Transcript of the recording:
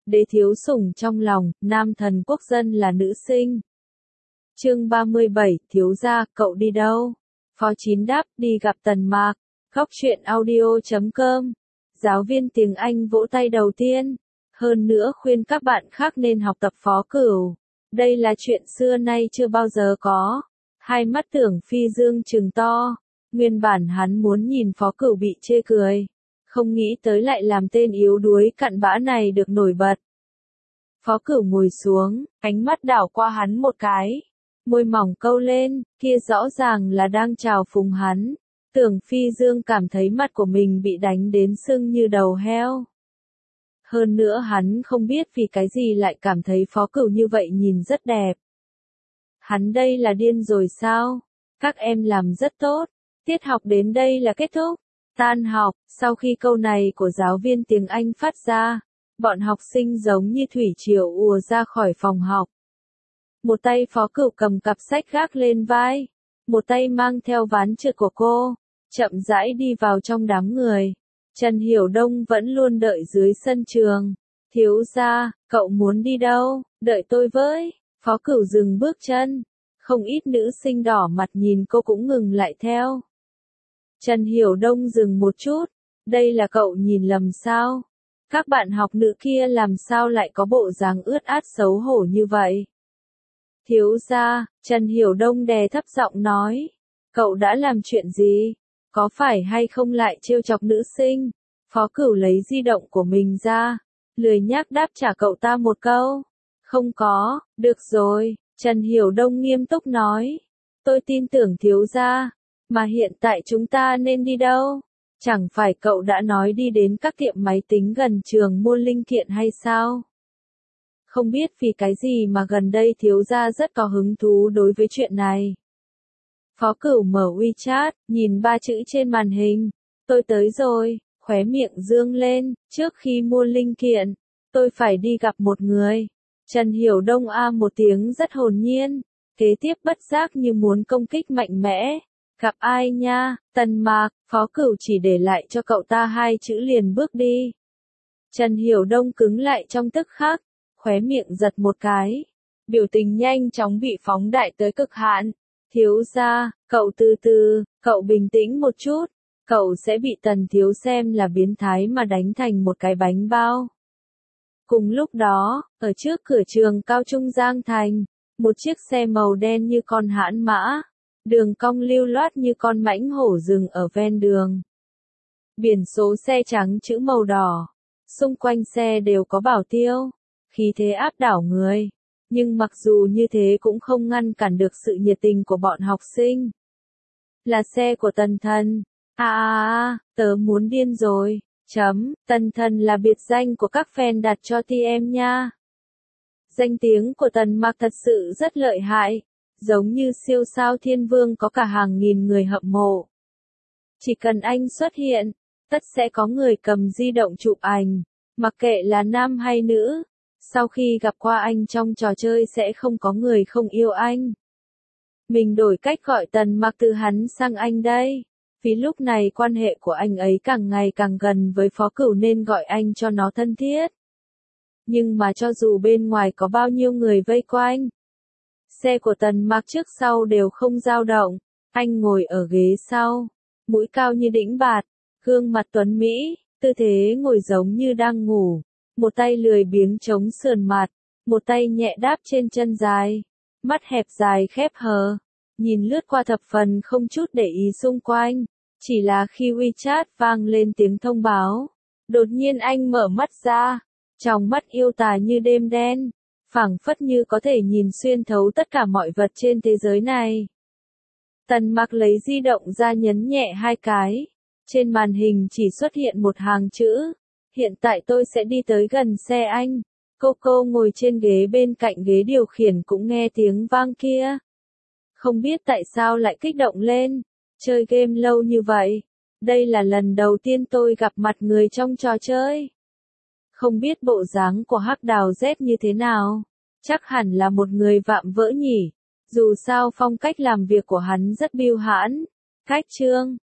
đế thiếu sủng trong lòng, nam thần quốc dân là nữ sinh. Chương 37, thiếu gia, cậu đi đâu? Phó Chín đáp, đi gặp Tần Mạc. Góc truyện audio.com. Giáo viên tiếng Anh vỗ tay đầu tiên. Hơn nữa khuyên các bạn khác nên học tập Phó Cửu. Đây là chuyện xưa nay chưa bao giờ có. Hai mắt Tưởng Phi Dương trừng to. Nguyên bản hắn muốn nhìn Phó Cửu bị chê cười. Không nghĩ tới lại làm tên yếu đuối cặn bã này được nổi bật. Phó Cửu ngồi xuống, ánh mắt đảo qua hắn một cái. Môi mỏng câu lên, kia rõ ràng là đang chào phúng hắn. Tưởng Phi Dương cảm thấy mặt của mình bị đánh đến sưng như đầu heo. Hơn nữa hắn không biết vì cái gì lại cảm thấy Phó Cửu như vậy nhìn rất đẹp. Hắn đây là điên rồi sao? Các em làm rất tốt. Tiết học đến đây là kết thúc. Tan học, sau khi câu này của giáo viên tiếng Anh phát ra, bọn học sinh giống như thủy triều ùa ra khỏi phòng học. Một tay Phó Cửu cầm cặp sách gác lên vai, một tay mang theo ván trượt của cô, chậm rãi đi vào trong đám người. Trần Hiểu Đông vẫn luôn đợi dưới sân trường. Thiếu gia, cậu muốn đi đâu? Đợi tôi với. Phó Cửu dừng bước chân. Không ít nữ sinh đỏ mặt nhìn cô cũng ngừng lại theo. Trần Hiểu Đông dừng một chút. Đây là cậu nhìn lầm sao? Các bạn học nữ kia làm sao lại có bộ dáng ướt át xấu hổ như vậy? Thiếu gia, Trần Hiểu Đông đè thấp giọng nói. Cậu đã làm chuyện gì? Có phải hay không lại trêu chọc nữ sinh? Phó Cửu lấy di động của mình ra, lười nhác đáp trả cậu ta một câu. Không có, được rồi, Trần Hiểu Đông nghiêm túc nói. Tôi tin tưởng thiếu gia, mà hiện tại chúng ta nên đi đâu? Chẳng phải cậu đã nói đi đến các tiệm máy tính gần trường mua linh kiện hay sao? Không biết vì cái gì mà gần đây thiếu gia rất có hứng thú đối với chuyện này. Phó Cửu mở WeChat, nhìn 3 chữ trên màn hình. Tôi tới rồi, khóe miệng dương lên, trước khi mua linh kiện, tôi phải đi gặp một người. Trần Hiểu Đông một tiếng rất hồn nhiên, kế tiếp bất giác như muốn công kích mạnh mẽ. Gặp ai nha? Tần Mạc. Phó Cửu chỉ để lại cho cậu ta 2 chữ liền bước đi. Trần Hiểu Đông cứng lại trong tức khắc, khóe miệng giật một cái. Biểu tình nhanh chóng bị phóng đại tới cực hạn. Thiếu gia, cậu từ từ, cậu bình tĩnh một chút. Cậu sẽ bị Tần thiếu xem là biến thái mà đánh thành một cái bánh bao. Cùng lúc đó, ở trước cửa trường cao trung Giang Thành, một chiếc xe màu đen như con hãn mã, đường cong lưu loát như con mãnh hổ dừng ở ven đường. Biển số xe trắng chữ màu đỏ, xung quanh xe đều có bảo tiêu, khí thế áp đảo người. Nhưng mặc dù như thế cũng không ngăn cản được sự nhiệt tình của bọn học sinh. Là xe của Tần Thần. Tớ muốn điên rồi. Tần Thần là biệt danh của các fan đặt cho TM nha. Danh tiếng của Tần Mạc thật sự rất lợi hại, giống như siêu sao thiên vương có cả hàng nghìn người hâm mộ. Chỉ cần anh xuất hiện, tất sẽ có người cầm di động chụp ảnh, mặc kệ là nam hay nữ. Sau khi gặp qua anh trong trò chơi sẽ không có người không yêu anh. Mình đổi cách gọi Tần Mạc từ hắn sang anh đây. Vì lúc này quan hệ của anh ấy càng ngày càng gần với Phó Cửu nên gọi anh cho nó thân thiết. Nhưng mà cho dù bên ngoài có bao nhiêu người vây quanh, xe của Tần Mạc trước sau đều không dao động. Anh ngồi ở ghế sau, mũi cao như đĩnh bạt, gương mặt tuấn mỹ, tư thế ngồi giống như đang ngủ. Một tay lười biếng chống sườn mặt, một tay nhẹ đáp trên chân dài, mắt hẹp dài khép hờ, nhìn lướt qua thập phần không chút để ý xung quanh. Chỉ là khi WeChat vang lên tiếng thông báo, đột nhiên anh mở mắt ra, trong mắt yêu tà như đêm đen, phảng phất như có thể nhìn xuyên thấu tất cả mọi vật trên thế giới này. Tần Mạc lấy di động ra nhấn nhẹ 2 cái, trên màn hình chỉ xuất hiện một hàng chữ. Hiện tại tôi sẽ đi tới gần xe anh. Cô ngồi trên ghế bên cạnh ghế điều khiển cũng nghe tiếng vang kia. Không biết tại sao lại kích động lên. Chơi game lâu như vậy. Đây là lần đầu tiên tôi gặp mặt người trong trò chơi. Không biết bộ dáng của Hắc Đào Z như thế nào. Chắc hẳn là một người vạm vỡ nhỉ. Dù sao phong cách làm việc của hắn rất biêu hãn. Cách chương.